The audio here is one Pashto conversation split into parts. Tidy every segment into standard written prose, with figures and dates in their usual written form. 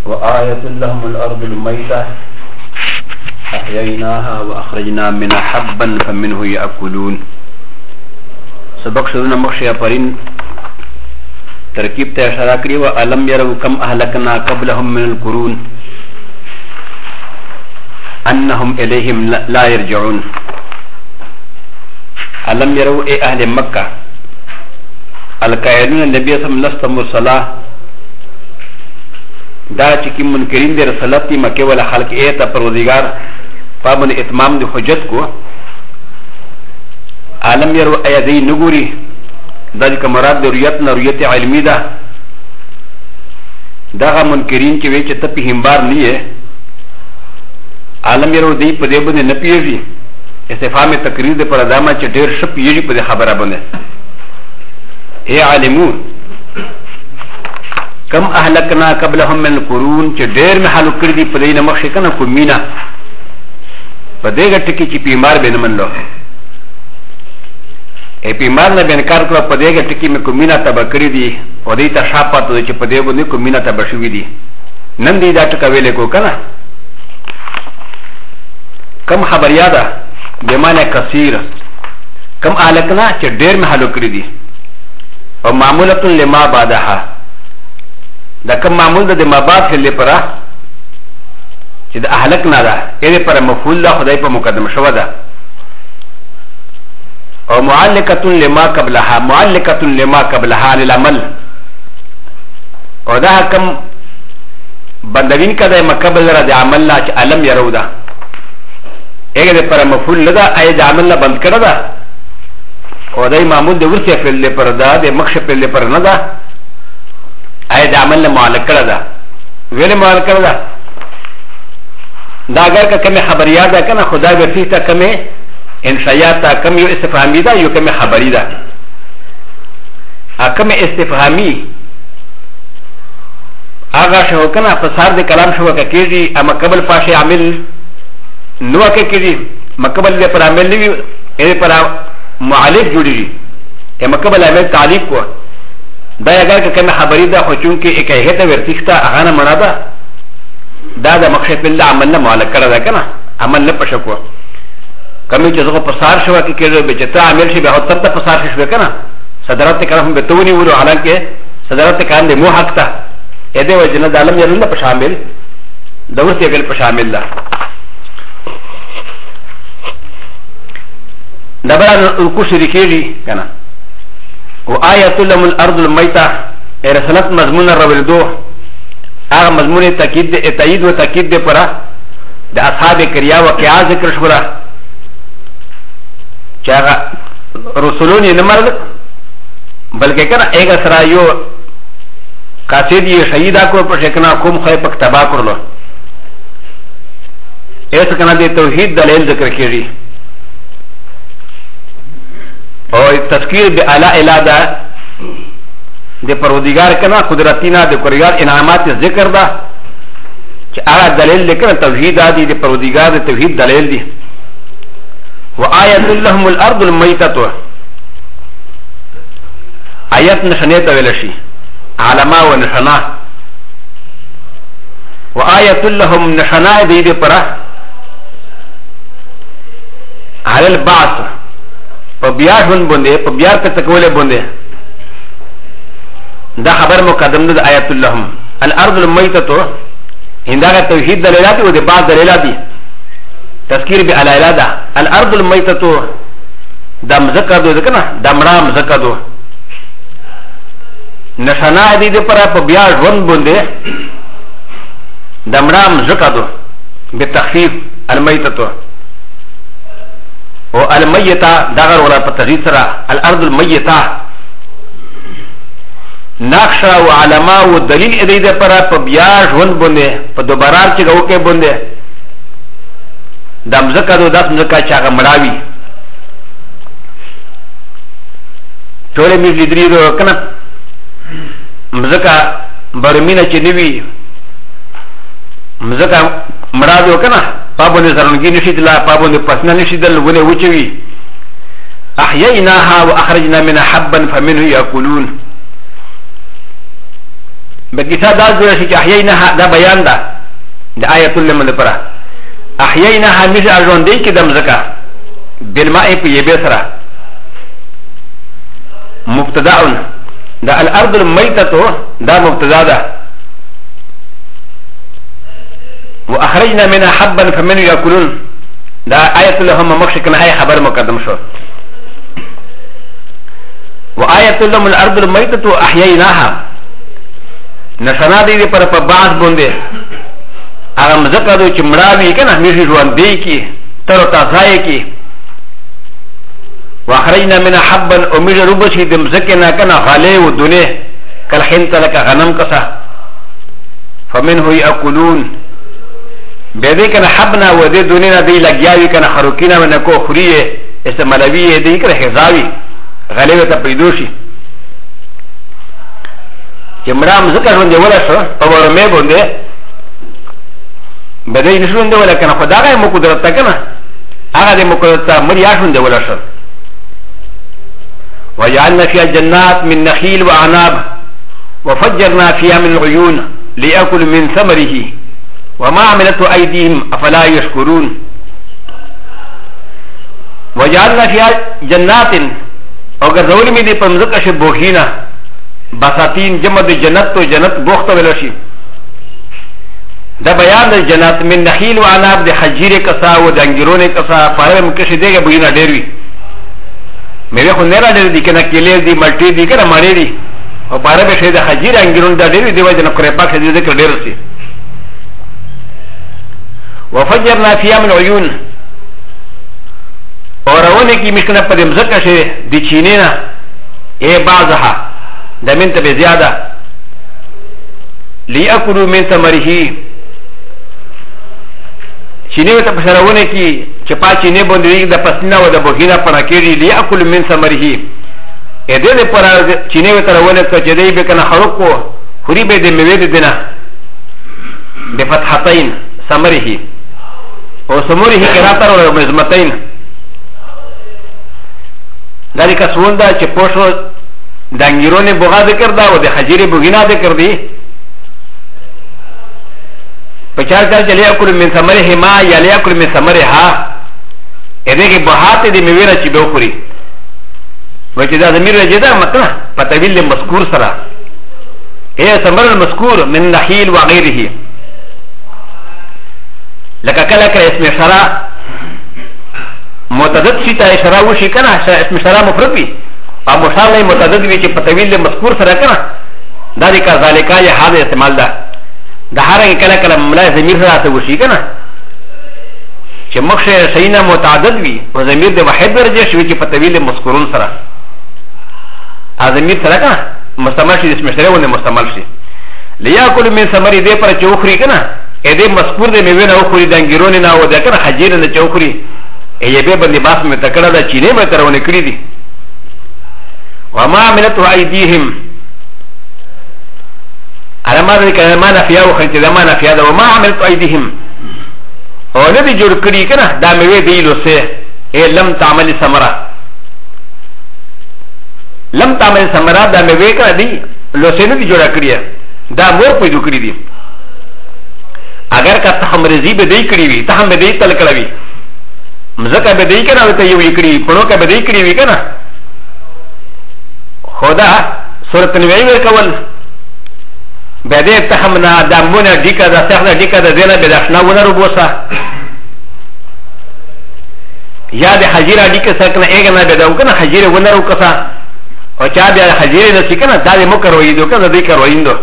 وآية لهم الأرض الميتة أحييناها وأخرجنا منها حبا فمنه يأكلون. سبق شروع مخشى پرین ترکیب ته اشاره کړی و الم يروا كم اهلكنا قبلهم من القرون انهم اليهم لا يرجعون. الم يروا اي اهل مكه القائلون النبي صلى الله عليه وسلم الصلاه دا چې کی منکرین د رسالت مکه ولا خلق ای ته پروردگار پابند اتمام د حجت کو عالم يرو ايدي نغوري ذلك مراد د رؤيت نه رؤيت علمي ده دا منکرین چې وی چې ته په همبار نه یې عالم يرو دی په دې باندې نه پیږي استفهام تقریر د پر ادمه چې ډېر شپ یې په خبره باندې اے عالمون كم اهلكنا قبلهم من القرون چې ډېر محل کړی دی په دې نه مخکې کنه کومینا په دې ګټ کې چې بیمار به نه منلو ای بیمار نه بنکار کړو په دې ګټ کې مې کومینا تبا کړی دی او دې ته شاپات چې په دې باندې کومینا تبا شوې دي نن دې دا ټکا ویلې کو کنه کم خبر یاده بمانه کثیر کم اهلكنا چې ډېر محل کړی دی او معموله لما بعدها دا کم معمول ده د مباد فی لپاره چې د اهلکنا ده اې پر مفعول ده خدای په مقدمه شو ده او معلقه لما قبلها معلقه لما قبلها للعمل او دا کم بندوین کده مقبل را د عمل لا چې علم يرو ده اې پر مفعول لدا اې د عمل لا بند کړه ده او دای معمول د ورثه فی لپاره ده د مخش فی لپاره نه ده اې د عمل معلق کړه ده ویل معلق کړه ده دا اگر که کمی خبریات ده کنه خدا ورسی تا کمی انشایات تا کمی استفهامی ده یو کمی خبری ده کمی استفهامی آغا شو کنه پسار ده کلام شو که کیجی اما قبل پاش عمل نو که کیجی مقبل ده پر عمل نوی ایده پر معالف جوڑی جی اما قبل عمل تعلیق کو دا اگر که کمی خبری ده خو چونکه ایک ایهتا ورسیختا اغانا منا ده دا دا مخشف بالله عمل نه معلق کړه ده کنه عمل نه پښکو کمی چې زغه پسار شو کې کېږي به چې ته عمل شي به هو تر ته پسار شي کنه صدرات کرام به تونی ولو حالانکه صدرات کان دې مو حق ته اې دې وجنه د عالم یې نه په شامل دورته کې په شامل ده دبر کو شریکېږي کنه او آیت لهم الارض المیتة رسالت مضمون الرولدو هغه مضمون تأیید و تاکید دی پرا د اصحاب کریا واقعا ذکر شورا چې هغه رسولون یې نه مرل بلکې کنه هغه سره یو قاصد یې شهیدا کو په شکنه کوم خی پک تبا کړلو ایس کنه د توحید دلیل ذکر کړي او تذکیر بالا الادا د پرودگار کنا قدرتینا د کورګار انعامات ذکر ده چې هغه دلیل لیکل توحید ادي د پرودگار د توحید دلیل دي وآیت لهم الارض المیتة آیت نشنه ته ویل شي علما و نشنا وآیت لهم نشنا دې دې پره على البعث په بیا ژوند باندې په بیا په تکوله باندې دا خبر مقدم ده آیت اللهم الارض المیتة هندغه توحید دلالات او د بعض دلالات دي تذکیر به علایلا ده الارض المیتة دم زکه دو کنه دمرام زکه دو نشنا دي د پر په بیا ژوند باندې دمرام زکه دو بتخفیف المیتة او المیتة دغه ولا په تغیر سره الارض المیتة نقشه و علما و دلیل ادی ده پر په بیا ژوند باندې په دوباره چې اوکه باندې د مزکه دو داس مزکه چې هغه مړاوي ټول می لیدري دو کنه مزکه برمینه چې نیوي مزکه مړاوي کنه پابونه زرنګي نشي دلا پابونه پسنه نشي دل ونه وچوي احييناها واخرجنا منها حبا فمنه ياكلون بكيسا دا زورشي كي احيينها دا بيان دا دا آية اللهم دپرا احيينها مش ارجون دي كي دمزكا بالماء في يبسرا مبتداء دا الارض الميتة دا مبتدا دا واخرجنا منها حبا فمن ياكلون دا آية اللهم مخشكنا اي خبر مقدم شو وآية اللهم الارض الميتة احييناها نشنا دي پر بعض بونده اغم زکا دو چه مراوی کنا میشی جوانده کی تر تازای کی واخرجنا من حبا امیش روبشی دم زکنا کنا غاله و دونه کل حنت لکا غنم کسا فمنه یاکلون بیده کنا حبنا و ده دونه دی لگیاوی کنا خروکینا منکو خوریه استعمالویه دی کنا حزاوی غاله تا پیدوشی چې مرام ذکر باندې ولا شو په ورمه باندې بده یې نشوند ولا کنه خدای مو قدرت کنه هغه دې مو قدرت مریا شوند ولا شو وجعلنا فيها جنات من نخيل وعناب وفجرنا فيها من العيون ليأكل من ثمره وما عملته أيديهم أفلا يشكرون وجعلنا فيها جنات وغزول من دي پمزق شبوخينا بساتين جمع دي جنت تو جنت بوخت ولشي دا بیان د جنت من نخیل و عناب د حجیر کسا و د انګیرونه کسا پاره مکشي دیګه بوینا ډیروي مې خو نه را ډیر دي کنه کېلې دي ملټي دي کنه مړې دي او پاره به شه د حجیر انګیرونه د ډیروي دی وجه نه کړې پاک دې ذکر ډیر سي وفجرنا فيها من عيون اورونه کی مشکنه په دې مزکه شه د چینینا اے بعضها د منت به زیاده ليأكلوا من ثمره چینه ته پسرونه کی چې پا چینه باندې د پسنه و د بوهینا پنا کېږي ليأكل من ثمره اې دې پر چینه ته رونه ته چې دې به کنه خروقو خوري به دې میوه دې دینه د فتحتين ثمره او ثمره قراتر او مزمتين ذلك سوندا چې پوشو د انګیرونه بوغا ذکر دا او د حجیره بوغینا ذکر دی پچار کار چلے اکل من ثمره ما یا لے اکل من ثمره ها ادھے کہ بہاتے دی میویرہ چی بیو خوری وچی دا ضمیر رجیدہ مطلع پتویل مذکور سرا اے ثمر المذکور من نخیل و غیره لکا کلکا اسم شرا متعدد شیطا شرا وشی کنا اسم شرا مفرد بی او مشار لئی متعدد بی چی پتویل مذکور سرا کنا دا دی کا ذالکا یا حاضر استعمال دا دا هرنګ کله کله ملای ضمیر راته وشي کنه چې مخشه سینا متعدد وي او ضمیر د واحد درجه شوی چې په طویل مذکورون سره ا ضمیر سره کنه مستعمل شي اسم شری ونه مستعمل شي ليأكل من ثمر دې پر چوخري کنه ا دې مذکور دې میوه نه خوري د انګیرونه نه و دا کنه حجیر نه چوخري ای به باندې باس مې تکړه دا چینه مې ترونه کړی دي وما عملته ايديهم على ما ذلك ما نفيا وخلت ما نفيا وما عملت ايديهم او ندي جوړ کړی کنه دا مې دی لوسه اے لم تعمل ثمره لم تعمل ثمره دا مې وکړه دی لوسه نه دی جوړ کړی دا مور پیدا کړی دی اگر کا تحمرزی به دی کړی وي ته هم به دی تل کړی وي مزکه به دی کنه ته یو کړی پړو کا به دی کړی وي کنه خدا سورۃ نوې ورکول بده تحمنا دامونه دیکا دا سخنه دیکا دا زینا بداشنا ونه روبوسا یا د حجیره دیکا سکنه ایگنا بداو کنه حجیره ونه رو کسا او چا بیا حجیره نسی کنه دا دی مکر ویدو کنه دیکا رویندو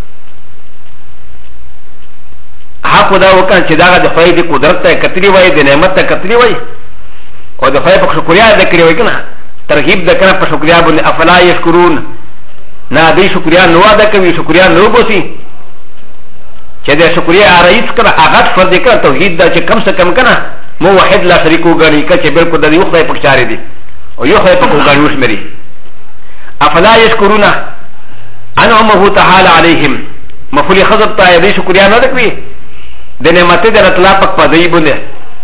حق دا وکن چه داغا د خواهی دی قدرت تا کتری وی دی نعمت تا کتری وی او د خواهی پا شکریا دکری وی کنه ترغیب دکنه پا شکریا بنده افلا یشکرون نا دی شکریا نو ادا کوي شکریا نو بوسي چې د شکریا رئیس کړه هغه فرض کړه توحید دا چې کم څه کم کنه موحد لا شریک وګڼي چې بالکل د یو خدای په چاري دي او یو خدای په وګڼي وشمري افلا یشکرون انعمه تعالی علیهم مفعول خذب ته دی شکریا نه کوي د نعمت د اطلاق په دی باندې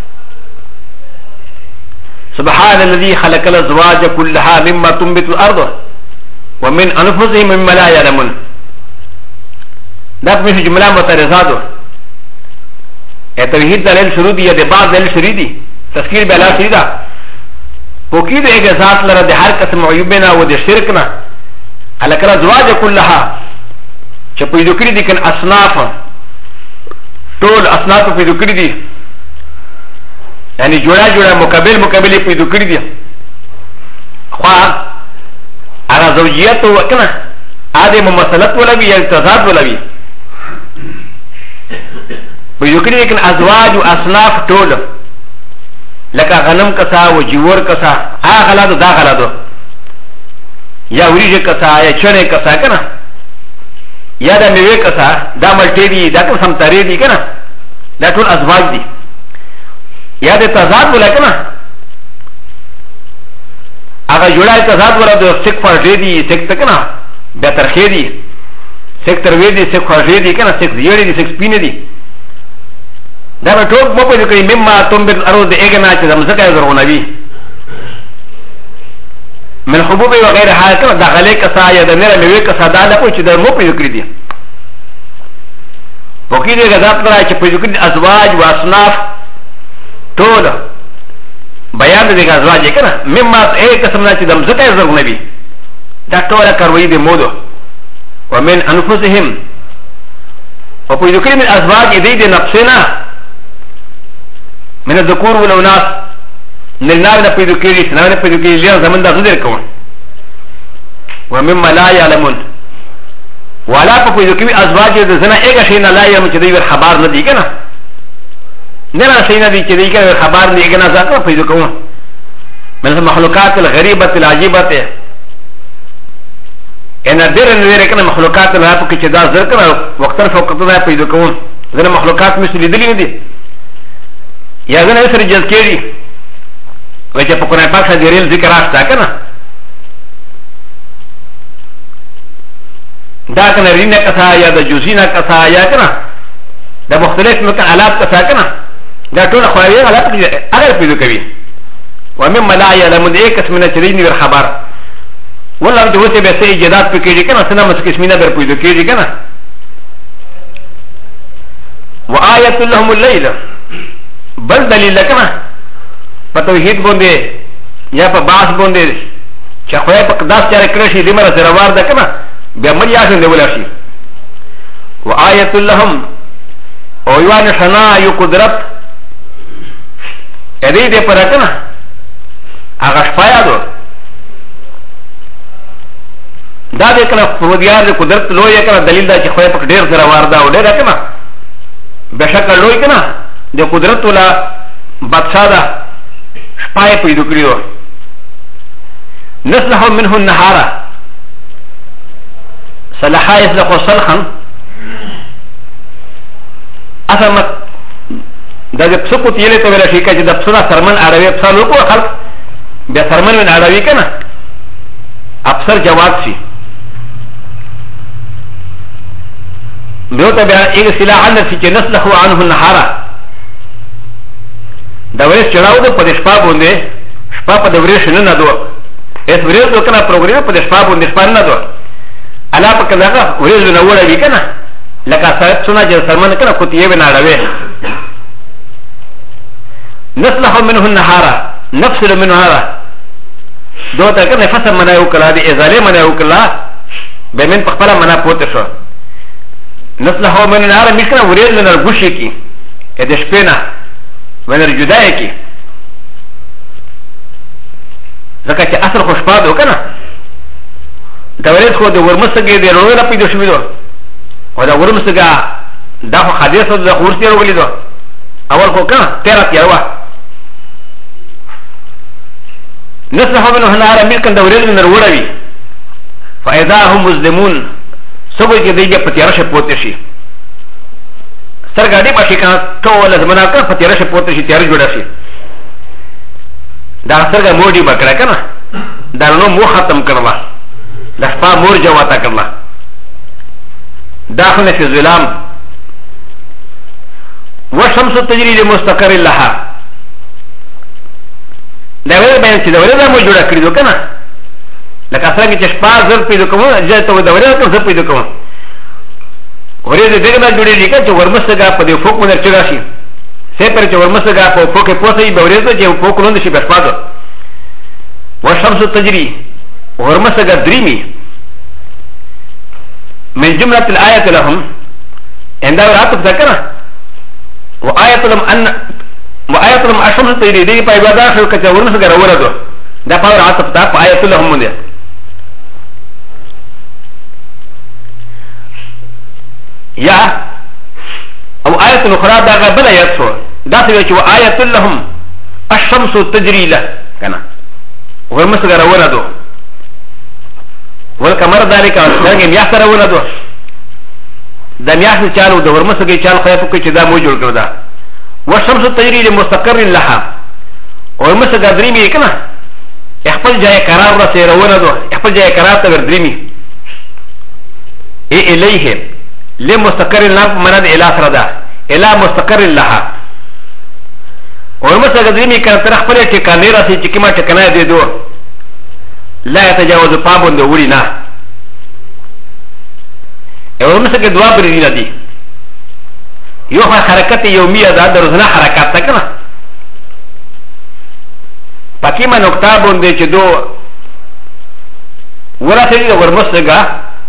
سبحان الذي خلق الازواج كلها مما تنبت الارض ومن انفسهم مما لا يعلمون دا په مشه جمله مترزادو توحید دلیل شروع دی یا د بعض دلیل شروع دی تذکیر بلا شروع دا پوکی د ایک ذات لره د هر قسم عیوبنا و د شرک نه الکلا زواج كلها چې پیدا کړی دي کن اصناف ټول اصناف پیدا کړی دي یعنی جوړه جوړه مقابل پیدا کړی دي خو هغه زوجیت وکنه ادم مماثلت ولا وی یا تضاد ولا وی پیدا کړی دي کن ازواج او اصناف ټول لکه غنم کسا و جوور کسا هغه غلادو دا غلادو یا وریجه کسا یا چنه کسا کنه یا دا میوه کسا دا ملټی دی دا کوم سمتری دی کنه دا ټول ازواج دی یا د تضاد ولا کنه هغه جوړای تضاد ولا د سک فرډی دی سک کنه بیا ترخی دی سک تروی دی سک فرډی دی کنه سک زیړی دی سک سپینه دی دا به ټول مو په دې کې مما تنبت الارض اګنا چې زمزکه زرغونوي من حبوب وغيرها كما دخلي كسا يا دمير ميوي كسا دا لا چې د مو په ذکر دي وکیل غذاب را چې په ذکر ازواج و اصناف ټول بیان دي ازواج کنه مما اي قسم نه چې د زکه زرغونوي دا ټول کاروي دي مودو ومن انفسهم او په ذکر من ازواج دي نفسنا من الذكور والاناث نلناو نه پیدا کړي نه نه پیدا کړي لږ زمون دا غوډر کوم ومما لا يعلمون ولا په پیدا کړي ازواج د زنا ایګه شي نه لا يم چې دوی خبر نه دي کنه نه را شي نه دي چې دوی کنه خبر نه ایګه نه ځکه پیدا کوم من المخلوقات الغريبه العجيبه ان در نه ور کنه مخلوقات نه په کې چې دا زر کنه وخت فوق ته پیدا کوم زنه مخلوقات مثل دي دي یا زنه سره جز کېږي وجه په قرآن پاک سره ډېر ذکر راځي کنه دا کنه رینه کثا یا د جوزینه کثا یا کنه د مختلف مکان آلات کثا کنه دا ټول خوایي آلات اگر پیدا کوي ومما لا يعلم ذلك اسمنا چرینی ور خبر والله د وته به سي ایجادات پکېږي کنه سنا مس قسمینه در پیدا کېږي کنه وآیت لهم الليل بل دلیل کنه په توحید باندې یا په باس باندې چې خو په قداس چاره کړی شي دمر سره وار ده کنه بیا مې یاسن دی ولر شي وآیت لهم او یوان شنا یو قدرت دې دې پر کنه هغه شپایا دو دا دې کنه په ودیار د قدرت لوی کنه دلیل دا چې خو په ډیر سره وار ده او ډیر کنه بشک لوی کنه د قدرت ولا بادشاہ ده شپای پیدا کړیو نسلخ منه النهار صلحا يسلخ صلخا اسمت دا د سقوط یله ته ویل شي چې د پسنا سرمن اړوي پسلو کو خلق بیا سرمن من اړوي کنه افسر جواب شي دوته بیا ایک سلاح ان چې نسلخ عنه النهار دا ورځ چلاو د پدې شپه باندې شپه په دورې شنه نه دوه اس ورځ دوه کنه پروګرام په شپه باندې شپه نه دوه الا په کله ورځ نه وړه وی کنه لکه څنګه چې سرمن کنه کوتیه بنا راوي نسلخ منه النهار نفصل منه هذا دوه ته کنه فصل منایو کلا دي ازاله منایو کلا به من په خپل منا پوت شو نسلخ منه النهار مشکنه ورځ نه ورغوشي کی د شپې نه ونر جدای کی ځکه چې اصل خوشپاد وکنه دا ورځ خو د ورمسګې د رولا پیدا شوې دو او دا ورمسګه دا خو حدیث د خورتي ورولې دو اول خو کنه تیرا تیروا نسخه منه نهار ملکن دا ورځ نر وړوي فاذا هم مسلمون سبو کې دیګه په تیرا شه پوت شي سرګاډي پښې کا ټول زمنا کا فتیره شه پوت شي تیار جوړ شي دا سرګا موډي بکړه کنه دا نو مو ختم کړلا د شپه مور جواتا کړلا داخله فی ظلام وشمس تجري لمستقر لها دا ویل بیان چې دا ویل مو جوړ کړی دو کنه لکه څنګه چې شپه زر پیدا کوم ځای ته دا ویل ته زر پیدا کوم ورې د دغه نه جوړېږي که چې ورمستګه په دې فوق باندې چېږه شي سې پرې چې ورمستګه په فوق کې پوسه وي به ورېځه چې فوق لوند شي بشپاده والشمس تجري ورمستګه درېمي من جملة الآية لهم عند راتب ذكرنا وآية لهم أن وآية لهم الشمس تجري دي فإبادة شو كتير ورمستګه روردو دا فاور عاطف تا فآية لهم من ده يا او آية أخرى دا غبلا يدسو دا سوى و آية لهم الشمس تجري له كنا ورمسك رونا دو والكمر ذلك دنگم يحسر رونا دو دم يحسر چالو دو ورمسك چال خياتو كي دا موجود کرده والشمس تجري لمستقر لها ورمسك دريمي كنا احفل جاي قرار رسي رونا دو احفل جاي قرار تغر دريمي اي إليه لمستقر لها مناد الى فردا الى مستقر لها ورمسك دريمي كان ترخ پره ٹکانے رسی چکما ٹکانا دے دو لا يتجاوز پابون دو وری نا ورمسك دعا برینا دی یو حرکت یومیه دا در روزنا حرکت تا کنا پاکیما نکتا بونده چه دو ورسی دی ورمسکا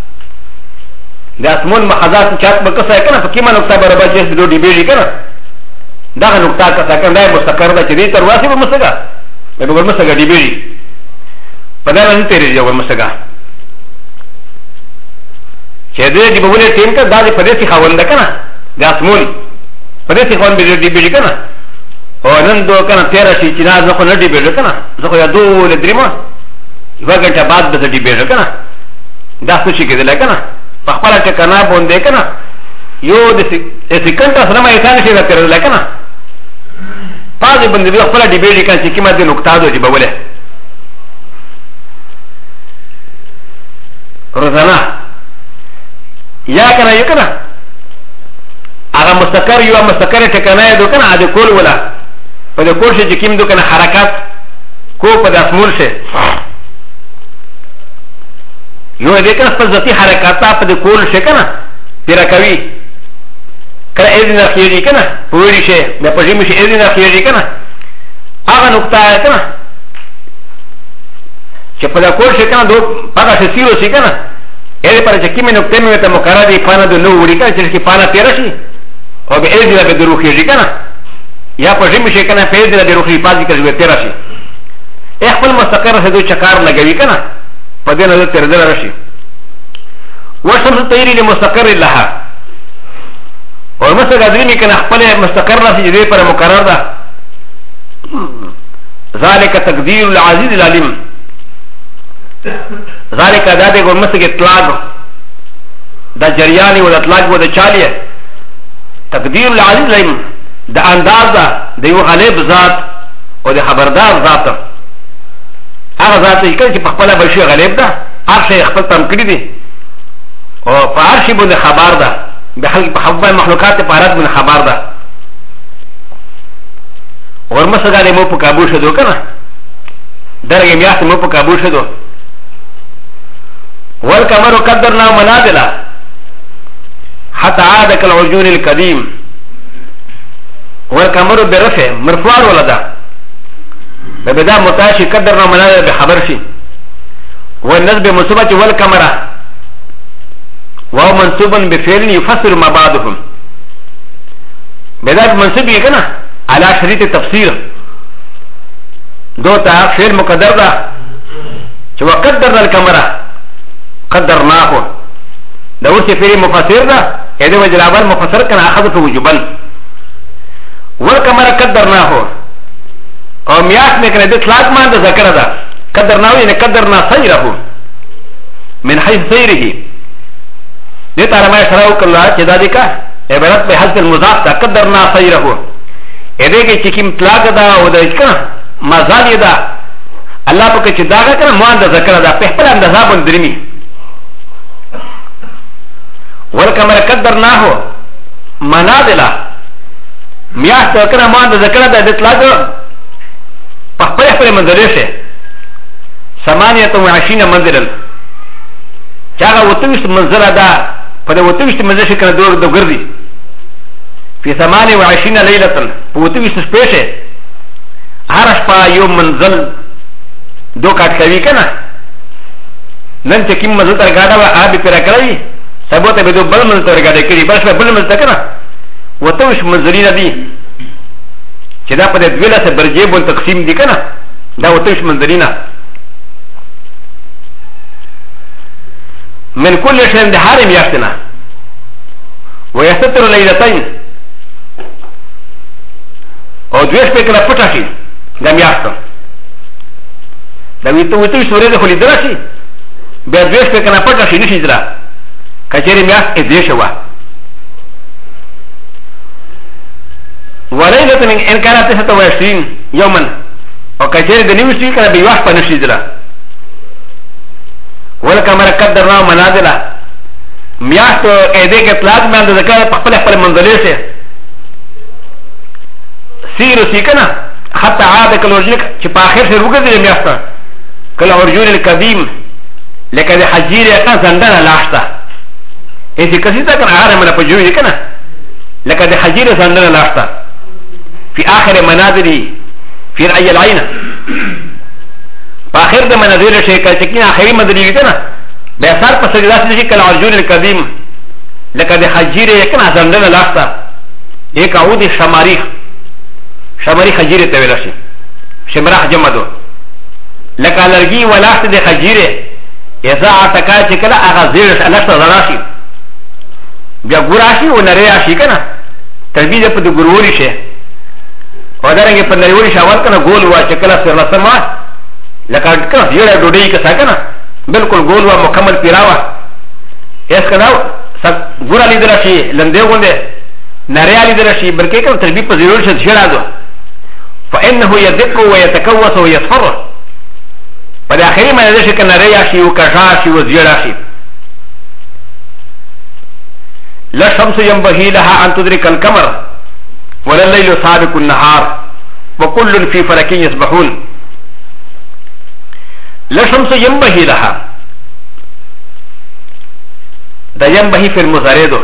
د اسمون محاذات چات بکسا کنه پاکیما نکتا برابر جس دو ډیبېږي کنه دا نقطه کا سکن دا مستقر ده چې دې تر واسي به مسګه به به مسګه دی بیری په دا باندې تیرې جو مسګه چې دې دی په ولې ټیم ته دا دې په دې څخه خوند کنه دا اسمون په دې څخه خوند به دی بیری کنه او نن دو کنه تیر شي چې نه ځکه نه دی بیری کنه ځکه یا دو له درېما یو غنټه بعد به دی بیری کنه دا څه شي کېدل کنه په خپل ټکنه باندې کنه یو د سکند سره ما انسان شي راکړل کنه پاز باندې به خپل دی بیری کنه چې کیمه دې نقطه دو چې بوله روزانه یا کنه یو کنه هغه مستقر یو مستقر ټکنه دو کنه د کول ولا په د کول شي چې کیم دو کنه حرکت کو په د اسمول شي یو دې کنه په ذاتی حرکت په د کول شي کنه تیر کوي کله اذن اخیری کنه پوری شي د پجیم شي اذن اخیری کنه هغه نقطه کنه چې په د کول شي کنه دو پاګه شي سیرو شي کنه اې پر چې کیمه نقطه مې ته مقرره دی پانه د نو وړي کنه چې پانه تیر شي او به اذن به دروخي شي کنه یا پجیم شي کنه په اذن د روخي پازي کوي تیر شي خپل مستقر هدو چکار لګوي کنه په دې نه تیر در راشي وشمس تیری لمستقر لها اور مثلا ادريمي كان خپل مستقر راشي دې پر مقرر ده ذلك تقدير العزيز العليم ذلك ده دغه مسګه اطلاق دا جریانی او اطلاق و د چالیه تقدير العزيز العليم دا انداز ده د یو غالب ذات او د خبردار ذات هغه ذات چې په خپل بشي غالب ده هر شي خپل تم کړی دي او په هر شي باندې خبر ده بخلق بحبان مخلوقات پارات من خبر ده ورمسگا مو په کابو شدو کنه درګه میاست مو په کابو شدو والقمر قدرنا منازل حتى عاد كالعجون القديم والقمر برفع مرفوع ولدا ببدا متاشي قدرنا منازل بخبر شي والنسب منصوبه والقمر وهو منصوب بفعل يفسر ما بعدهم بذلك منصوب يكنا على شريط التفسير دوتا فعل مقدر ده وقدرنا الكاميرا قدرناه ده ورث فعل مفسر ده هذا وجه الاول مفسر كان اخذ في وجوبا والكاميرا قدرناه او مياس میں كان اطلاق ما ده ذكر ده قدرناه يعني قدرنا سيره من حيث سيره دې تر ما سره وکړه چې دا دې کا عبارت به حذف المضاف تقدرنا سيره اې دې کې چې کوم طلاق دا او دا ښه مزال دا الله په کې چې دا کنه مو اند ذکر دا په خپل اندازه باندې درمي ولکمر قدرناه منازلا میاست کنه مو اند ذکر دا د طلاق په خپل منځله شه 28 منزل چاغه وتوست منزله دا فده وتوشت مزشي كان دور دو گردي في 28 ليلة وتوشت سبيشه هرش پا يوم منزل دو کات کوي کنه نن چې کوم منزل تر گاډه وا آبي پیرا کړی سبو ته به دو بل منزل تر گاډه کړی بس بل منزل کنه وتوش منزلین دي چې دا په دې ویله سره برجې بون تقسیم دي کنه دا وتوش منزلین من كل شيء ده حرم ياشتنا ويستتر ليلتين او دوش پکلا پټا شي دا میاشت دا ویتو سورې د خلی درشي بیا دوش پکلا پټا شي نشي درا کچېری میاشت دې شوا وليله من ان كانت 26 يوما او کچېری د نیوسي کله به واش پنه شي درا ولكما قدرنا منازل میاشت اېدې کې اطلاق باندې ذکر په خپل منزلې سره سيرو سيكنا حتى عاد كالورجيك شبا آخر سي روكا دي مياستا كالورجون القديم لكا دي حجيري كان زندانا لاشتا ايسي كسيتا كان عارم من پجوي كنا لكا دي حجيري زندانا لاشتا في آخر منازلي في رأي العين فآخر دي منازل شيكا چكين آخري منازلي كنا بيسار پا سجدات دي كالورجون القديم لكا دي حجيري كان زندانا لاشتا ايك عودي شماريخ شماري خجيره تولاشي شمراح جمدو لك الرجي ولاحت دي خجيره اذا اعتقاد كلا اغازيرش الاشتا زراشي بیا ګوراشي او نریاشي کنه تربیه په د ګوروري شه او درنګ په نریوري شاول کنه ګول وا چې کله سر لسما لکه کنه یړه ډوډۍ کې څنګه بالکل ګول وا مکمل پیراوا اس کنه ګور علي درشي لنده غونډه نریالي درشي بلکې کنه تربیه په ضرور شه شړادو فانه يدق ويتكوس ويصفر فداخلي ما يدش كان رياشي وكشاشي وزيراشي لا شمس ينبغي لها ان تدرك القمر ولا الليل سابق النهار وكل في فلك يسبحون لا شمس ينبغي لها دا ينبغي في المزارع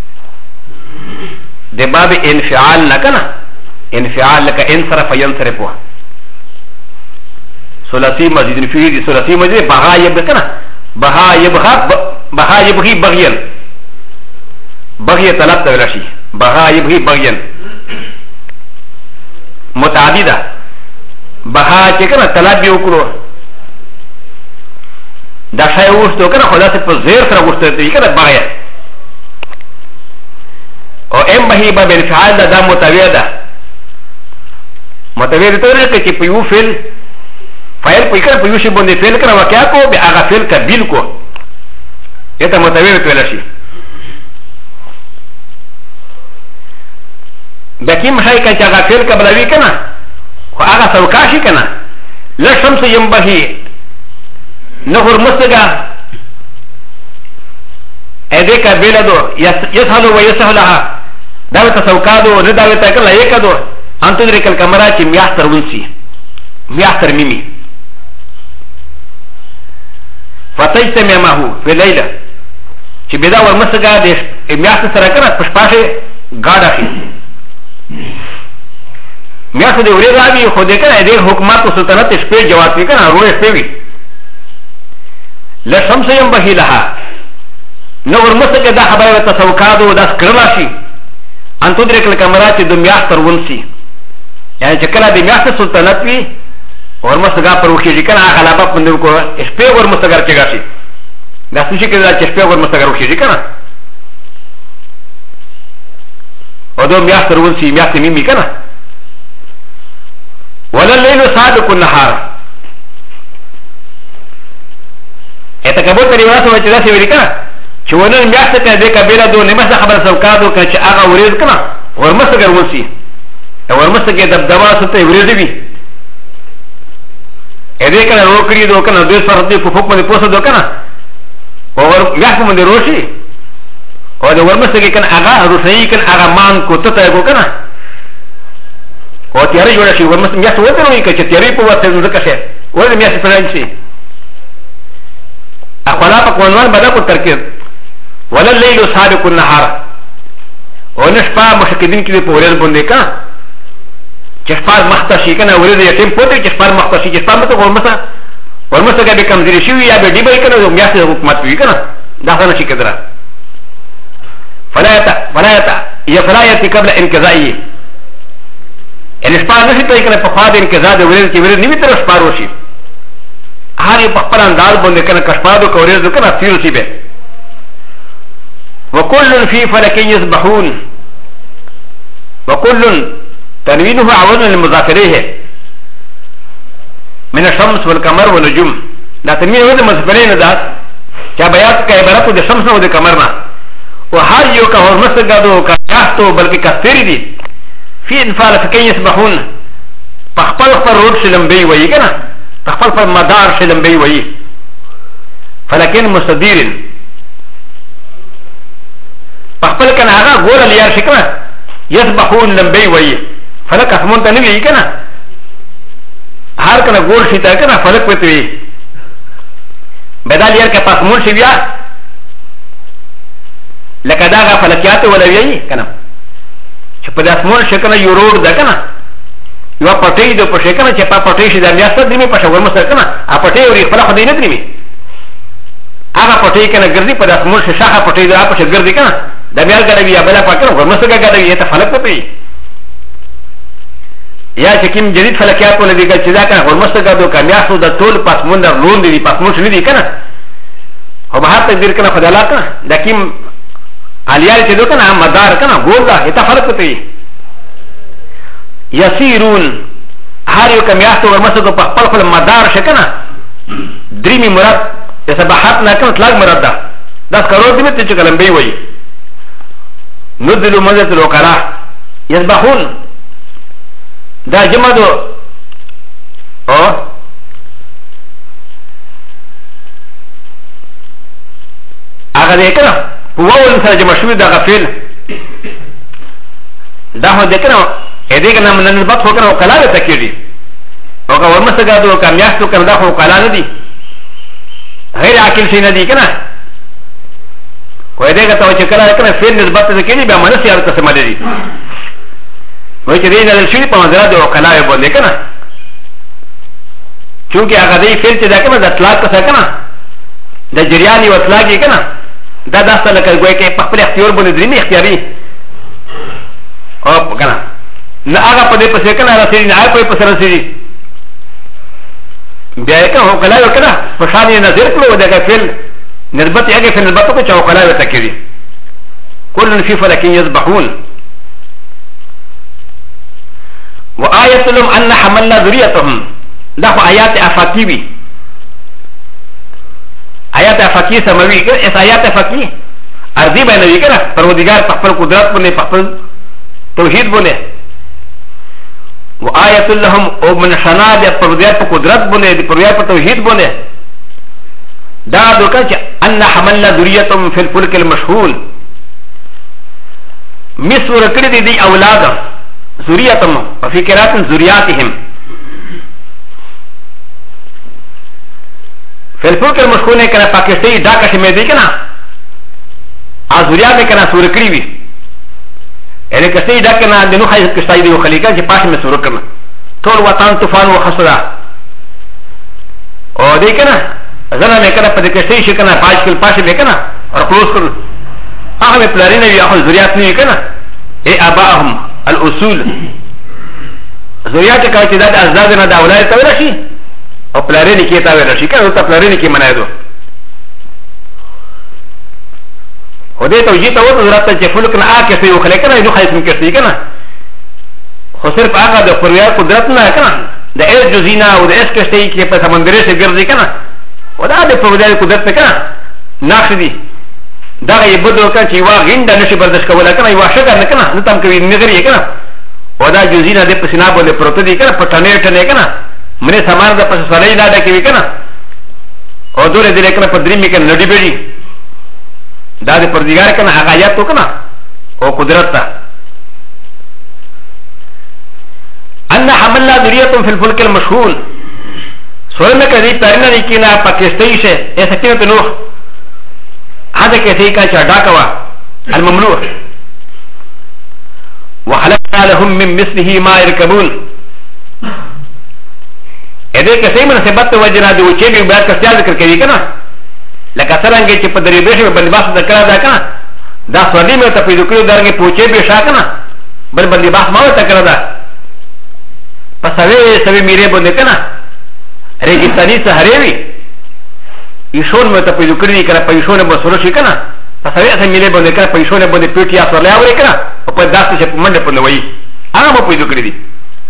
ده باب انفعال نكنا انفعال لك انصرف ينصرفها ثلاثي مزيد فيه دي ثلاثي مزيد بها يبغى بها يبغي بغيا بغي طلب تولاشي بها يبغي بغيا متعدده بها كنا طلب يوكلو دا شيء وستو كنا خلاص بزير سره وستو كنا بغيا او ام بهي باب انفعال دا متويدا متويدا تقول لك كي بيو فيل فايل بيكر بيو شي بوندي فيل كنا وكاكو باغا فيل كبيل كو يتا متويدا تولاشي بكي مشاي كان جاغا فيل كبلاوي كنا واغا سوكاشي كنا لا شمس ينبغي نهر مستغا اديكا بيلادو يسهلو ويسهلها داوتا سوكادو نداوتا كلا يكادو ان تدرك الكاميرا كي مياستر ونسي مياستر ميمي فتجتمع معه في الليله كي بدا ورمسغا دي مياستر سركنا پشپاشه غادا في مياستر دي وريغاوي خو دي كنا دي حكومت سلطنت شپې جواب كي كنا روي شپې لا شمس ينبغي لها نور مسك دا خبره تسوكادو دا سكرلاشي ان تدرك الكاميرات دمياستر ونسي يعني چکلا دمياستر سلطنت وي اور مسگا پر وخیجی کنا غلبا پندو کو اسپے اور مستگر چگاشي دا سوشي کدا چسپے اور مستگر وخیجی کنا او دو میاستر ونسي میاستر ميمي کنا ولا الليل سابق النهار اتکبو تریواسو وچدا سی ویری کنا چونن میاشت ته د کبیره دو نمسه خبر سوکادو که چې هغه ورید کنه ورمسګر ورسی ورمسګه دبدبا ستې ورید وی ا دې کنه روکړي دو کنه د سره دې په حکم دې پوسه دو کنه او میاشت باندې روشي او د ورمسګه کنه هغه روشي کنه هغه مان کو ته کو کنه او تیارې جوړ شي ورمسګه میاشت وته وی چې تیارې په واسطه ځکه شه ولې میاشت پرانشي اخلا په قانون باندې کو ترکیب ولا الليل سابق النهار ونشفى مشكدين كده بوريل بندكا چشپار مختشی کنه ورده یتیم پوته چشپار مختشی چشپار مت ورمسه که کمزوری شوی یا به دیبای کنه و میاسه حکومت وی کنه داخل نشی کدرا فلا یتی قبل انقضایی ان شپار نشی ته کنه په خوا د انقضا د ورده چې ورده نیمه تر شپار وشي هر یو په خپل انداز باندې کنه کشپادو کورې کنه تیر شي به وكل في فلك يسبحون وكل تنوينه عون لمذاكره من الشمس والقمر والنجوم لا تنوين هو المذكرين ذات كبيات كعبارات الشمس والقمر وهر يوكا هو مستقادو كاستو بل كثير دي في انفال فكين يسبحون تخفل فرود شلمبي ويكنا تخفل فرمدار شلمبي وي فلكن مستدير تخفل كان هذا غور ليار شكنا يسبحون لمبي وي فلك اسمون تنوي كنا هر كنا غور شتا كنا فلك بتوي بدل يار كاسمون شبيا لكذا فلكيات ولا يي كنا شپد اسمون شكنا يورور ده كنا يوا پټي دو پښه کنه چې په پټي شي د میاشت درې په شاور مسر کنه ا پټي وري خپل خدای نه درې هغه پټي کنه ګرځي په داس مور شاخه پټي دا په ګرځي کنه د میال ګړوي یا بل پاکه ورمسر ګړوي ته فلک پټي یا چې کوم جديد فلکيات ولې دي چې دا کنه ورمسر ګړو کمیاسو د ټول پاسمون در لون دي پاسمون شې دي کنه او به هغه تقدیر کنه خدای الله کنه د کوم الیال چې دوه کنه مدار کنه ګول دا ته فلک پټي يسيرون هر يو كم يحتو ورمسكو پخپل مدار شكنا دريمي مراد يسبحات ناكن اطلاق مراد دا داس كرور دي متى چكلم بي وي نزلوا منزلة الوكراء يسبحون دا جمع دو اغا ديكنا هو انسان جمع شوي دا غفل دا هو ديكنا ا دې کنه من نسبت هو کنه وکاله ته کېږي او که ورمسګه دو کامیاستو کنه دا خو وکاله نه دي غیر عاقل شي نه دي کنه وای دې کته چې کله کنه فعل نسبت ته کېږي به منس یار ته سم لري وای چې دې نه شي په منځره د وکاله باندې کنه چونکه هغه دې فعل چې دا کنه د اطلاق څخه کنه د جریان او اطلاق یې کنه دا داسته لکه ګوي کې په خپل اختیار باندې درې نه اختیاري او کنه نه هغه په دې پسې کنه راځي نه هغه په پسې راځي بیا یې کوم کله یو کنه په شان یې نظر کړو دغه فعل نسبت یې هغه فعل نسبت کو چې کله یو تکړي كل في فلك يسبحون وآية لهم أن حملنا ذريتهم ده آيات أفاقي آيات أفاقي سماوي اس آيات أفاقي أرضي بينوي كده پروردگار پخپل قدرت بنه پخپل توحید بنه وآية لهم او من شنا د پروردگار په قدرت بنه د پروردگار په توحید بنه دا دوکه چې ان حملنا ذريتهم في الفلك المشحون مسور کړي دي اولاد ذريتهم وفي قراءة ذرياتهم في الفلك المشحون كنا پاکستاني ډاکه شمه دي کنه ا ذريات کنا سور کړي وي اله کسي ډاکه نه د نوح کسي دي خلیقه چې پاش مې سور کړه ټول وطن طوفان وخسرا او دې کنه زنه مې کنه په دې کسي شي کنه پاش کل پاش مې کنه اور کلوز کړ هغه پلارینه وي هغه ذريات نه کنه اي اباهم الاصول ذريات کا چې د ازداد نه د اولاد ته ورشي او پلارینه کې ته ورشي کنه ته پلارینه کې منایدو ودې توجيه ته وته ضرورت چې فلک نه آکه سي وخلې کنه نو خاص من کړي کنه خو صرف هغه د پرویا قدرت نه کنه د اس جزینا او د اس کشتي کې په سمندري سره ګرځي کنه ودا د پرویا قدرت نه کنه ناخ دي دا یې بدو کنه چې وا غینډه نشي برداشت کولای کنه وا شګه نه کنه نو تم کوي نګري کنه ودا جزینا د پسنا باندې پروت دي کنه پټنه ټنه کنه منه سامان د پس سړی نه دا کوي کنه او دوره دې کنه په درې می کنه نډي بيږي دا د پردګار کنه هغه آیات تو کنه او قدرت تا ان حملنا ذريتهم في الفلك المشحون سورنا کدی پرنا نکینا پاکستانی شه ایسا کینه نوح هذا كثير كان داكوا الممنوع وخلقنا لهم من مثله ما يركبون اذا كثير من سبت وجنا دو چې به بیا کسیا ذکر کوي کنه لکه څنګه چې په دریبه کې باندې باس ذکر دا کنه دا سوري مې ته په دې کې درګه پوچې به شا کنه بل باندې باس ما ته کړه دا پسوي سوي میره باندې کنه رېګستاني سهاري يشون مې ته په دې کې کنه په يشون به سره شي کنه پسوي سم میره باندې کنه په يشون باندې پیټیا سره اوري کنه په داسې چې منډه په نوې هغه په دې کې دي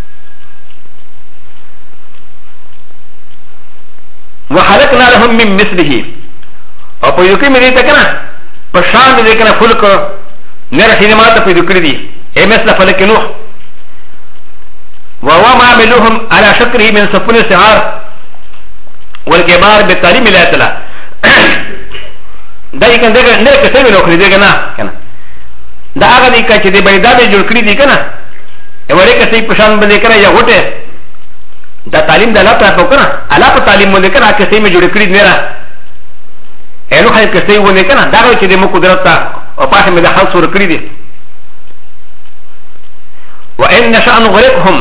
وخلقنا لهم من مثله او په یوکي مې ته کنه په شان دې کنه فلک نه رسېږي ماته په دې دي اے مثل فلک نوح وهو ما عملوهم على شكره من سفن السعار والكبار بالتعليم لا يتلا دا يكن دغه نه کته نو کړی دغه نه کنه دا هغه دي چې دې بيدا دې جوړ کړی دي کنه اورې کته په شان باندې کنه یا هټه دا تعلیم د الله په کنه الله په تعلیم باندې کنه کته مې جوړ کړی نه را انو خای کته ونه کنه دا چې دې مو قدرت او پاتې مې د حل سور کړی دي وان نشأ نغرقهم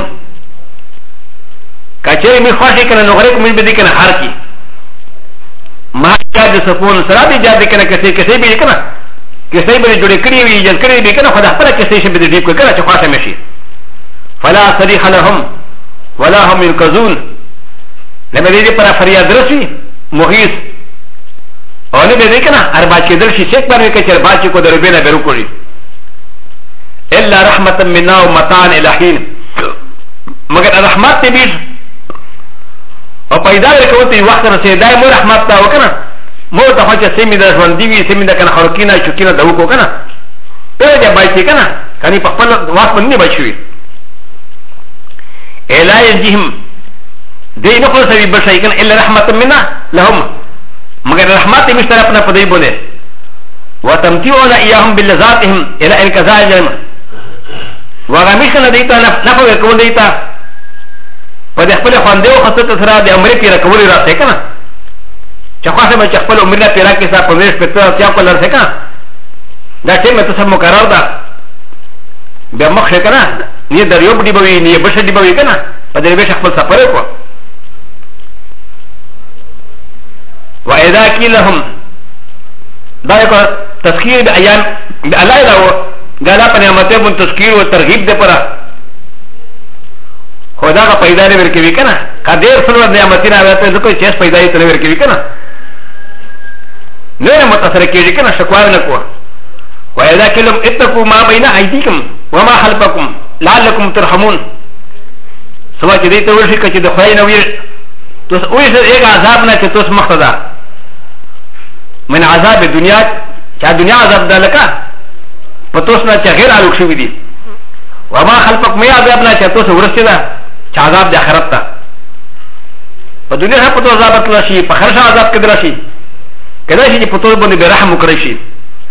کچې مې خوښ کنه نغرق مې به دې کنه هر کی ما جاد سپون سره دې جاد کنه کته به کنه کته به جوړ کړی وي جل کړی به کنه خدای خپل کته شي به دې کنه چې خوښ مې شي فلا صريح لهم ولا هم ينقذون لما دې پر فریاد رسي مغیث او نه دې کنه اربا چې دل شي څوک باندې کې چر باچ کو درو بینه برو کوي الا رحمتا منا ومتان الہین مگر رحمت دې بیس او پیدا کوي وخت رسي دای مو رحمت تا وکنه مو ته چې سیمه د ژوند دی سیمه د کنه خلقینا چکینه دو کو کنه ته دې بای چې کنه کني په خپل وخت باندې بچوي الا يجهم دي نقول سبي بشيكن الا رحمه منا لهم مگر رحمت مشترك اپنا پدی بولے وتمتعون اياهم بلذاتهم الى انقضاء الجرم وغمشنا دیتا نفع کول دیتا پد خپل خواندو خصت سره د امر پیر کول راته کنه چخواسه مې خپل عمر نه پیرا کې صاحب پولیس پته کیا کول راته کنه دا چې مې ته مقرر ده بیا مخ کنه نه دریوب دی بوي نه بش دی بوي کنه په دې به خپل سفر کو واذا قيلهم دایو تذکیر د ایام د الله دا غلا په نعمتونو من تذکیر او ترغیب ده پره خدا کا پیدا نه ورکوي کنه کډیر سره نعمتونه راته ځکه چې پیدا یې تل ورکوي کنه نه متصر کېږي کنه شکوار نه کو واذا قيلهم اتقوا ما بين ايديكم وما خلفكم لعلكم ترحمون سوا چې دې ته ورشي چې د خدای نه ویر توس اوس یو عذاب نه چې توس مخدا من عذاب الدنيا چې دنیا عذاب دلکا پتوس نه چې غیر الوک شوی دي وما خلفكم ما عذاب نه چې توس ورسته ده چې عذاب د آخرت ته په دنیا په تو عذاب تل شي په خرشه عذاب کې درشي کله چې په تو باندې به رحم وکړي شي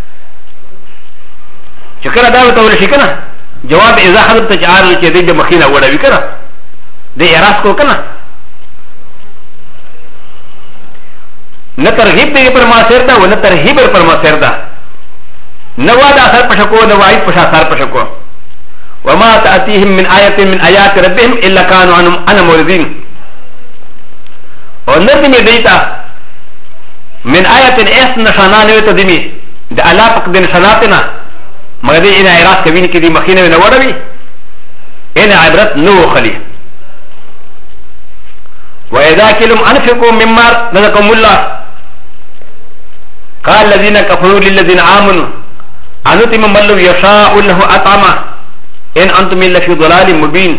چې کله دا وته ورشي کنه جواب اذا حضرت تعال چې دې مخینه وړوي کنه دې اراس کو کنه نه ترغیب دې پر ما سر دا و نه ترهیب پر ما سر دا نه واده اثر پښکو نه وای پښا اثر پښکو وما تاتيهم من ايه من ايات ربهم الا كانوا عن موردين او نه دې دیتا من ايه اس نشانه نه ته دې د الله پاک دې نشاناتنا مگر دې ان اراس کوي کې دې مخینه نه وړوي ان عبرت نو خلی واذا كلم انفقوا مما رزقكم الله قال الذين كفروا للذين امنوا انتم من لو يشاء له اطعمه ان انتم الا في ضلال مبين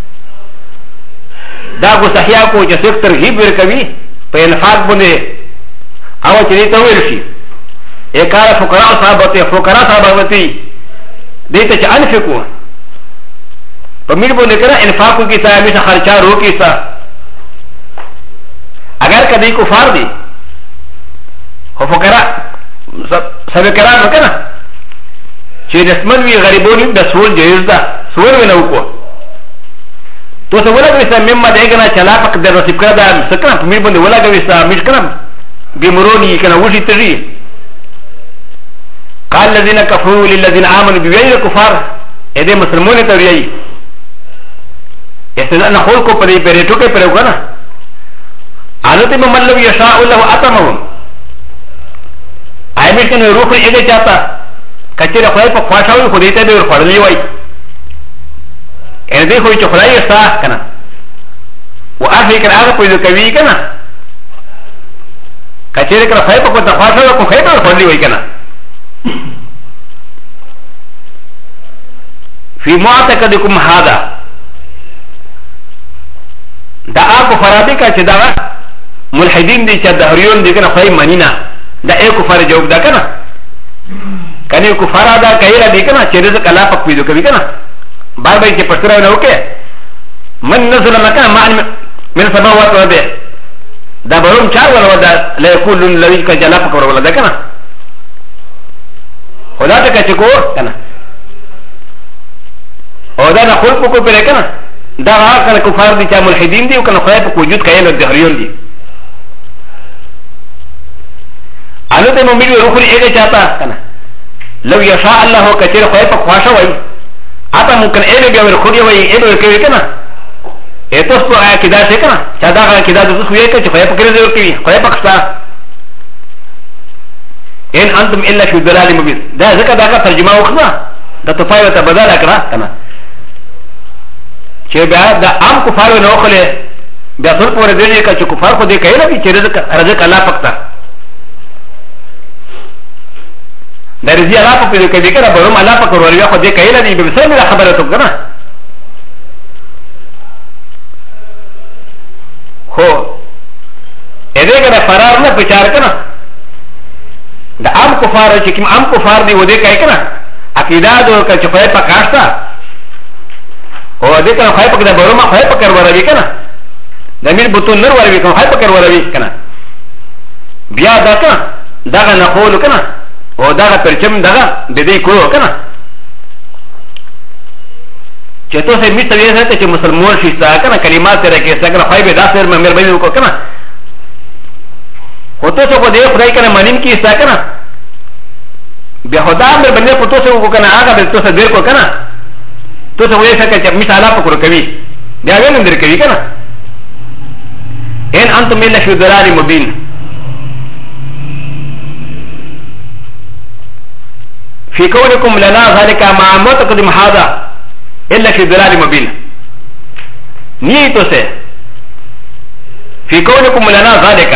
دا کو صحیح کو چې څوک ترغیب ورکوي په انفاق باندې او چې دې ته ویل شي اکار فقراء صحابته دې ته چې انفقوا په میر باندې کړه انفاق کی ځای می خرچا روکي سا اگر کدی کفار دی خو فقراء سبه کرام وکنه چې رسمن وی غریبونی د سول جایز ده سول ونه وکړو تو څه ولګوي چې مېما دغه چلا پک د رسیب کړه دا سکه په مې باندې ولګوي چې مې کړم بیمرونی کنه وشي تری قال الذين كفروا للذين امنوا بوجه الكفار اذا مسلمون توريي يستدعون خلقوا بري بريتوكي بريوغانا على من لو يشاء الله اتمهم ايمش كان روح اذا جاتا كثير خلاص فاشاوي خديته بفرلي واي ان دي خوي خلاص يسا كنا واخي كان هذا كوي كوي كنا كثير كان خلاص فاشاوي كو خيبه فرلي واي كنا في معتقدكم هذا دا اكو فراديكا چدا ملحدين دي چا دهريون دي كنا خاي منينا دا اي كفار جواب دا كنا كاني كفار دا كايرا دي كنا چه رزق الله پاک پیدو کبھی كنا بار بار چه پرسرا نو کے من نزل مكان ما من سماوات و ده دا بروم چار ولا دا لا يقول الذي كان جلا پاک ولا دا كنا خدا ته کچ کو كنا او دا نه خلق کو پر كنا دا هغه کفار دي چا ملحدين دي او كنا خدای په وجود کایل دهريون دي على ذلك من بيجي روح الإيجا جاتا كنا لو يشاء الله كثير خيبا خواشا وي أتا ممكن إيجا بيامر خوري وي إيجا ويكوي كنا إيتوسكو آيا كدا سي كنا شادا كدا دوسو ويكا چه خيبا كريزي وكوي خيبا كستا إن أنتم إلا في الدلال مبين دا ذكا داكا ترجمة وخنا دا تفايوة تبدالا كنا چه بیا دا عام کفارو نوخلي بیا سر پور دیجی که چه کفار خودی کهیلا بی چه رزق اللہ پکتا دا رزی اللہ پک پیدو کدی کنا بروم اللہ پک ورولویا خودی کهیلا دی بسر میرا خبرتو کنا خو ایده کنا فرار نا پچار کنا دا عام کفارو چه کم عام کفار دی ودی کهی کنا عقیده دو که چه خواهی پکاشتا او دې کنه خای پکې د بروما خای پکې وروي کنه د میر بوتون نور وروي کنه خای پکې وروي کنه بیا دا کنه دا نه خول کنه او دا پرچم دا د دې کو کنه چې ته سه میته ویسه چې مسلمان شي تا کنه کلمات تر کې څنګه خای به دا سر مې مهرباني وکړه کنه هوته څه کو دې خدای کنه مانیم کې استا کنه بیا خدا مې باندې پټو څه وکړه کنه هغه به څه ډیر کو کنه تو ته وایې چې مثال په کور کوي بیا وینم در کوي کنه ان انتم الا في ضلال مبين في كونكم لنا ذلك ما معتقدم هذا الا في ضلال مبين نيتو سه في كونكم لنا ذلك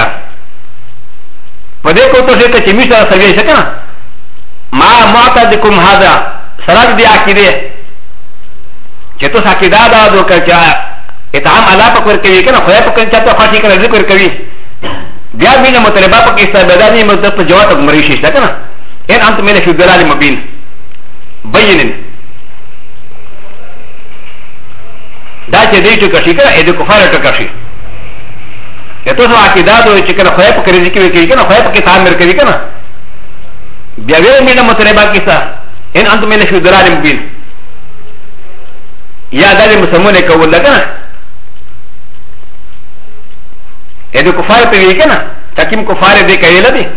پدې کو ته چې مثال سوي څه کنه ما معتقدكم هذا سراد دي عقيده چې تو ساکیدا دا دو کچا اتهام الله پکور کوي کنه خدای پکور چاته خاصی کنه ذکر کوي بیا مینه مطلبه پکې استعدادي مطلب په جواب مری شي کنه ان انت مینه فی ضلال مبین بینن دا چې دې ټکو شي کنه دې کفاره ټکو شي ته تو ساکیدا دو چې کنه خدای پکور ذکر کوي کنه خدای پکې تعامل کوي کنه بیا وی مینه مطلبه کیسه ان انت مینه فی ضلال مبین یا دا مسلمان کول لگا ادو کفار پہ بھی کنا تاکیم کفار دے کہیلا دی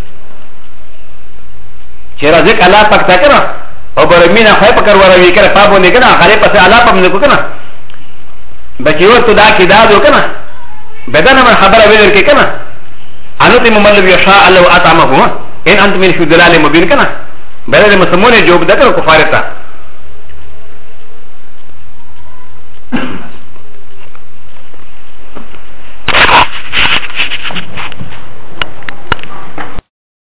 چرا ذکر اللہ پاک تا کنا او برمینا خواہ پکر وروی کنا پابو نے کنا خالی پس اللہ پاک نکو کنا بچیور تو دا کی دادو کنا بدانا من خبر ویدر کے کنا انوتی مملب یشاء اللہ آتامہو ان انت من فی دلال مبین کنا بدل مسلمان جوب دا کنا کفار تا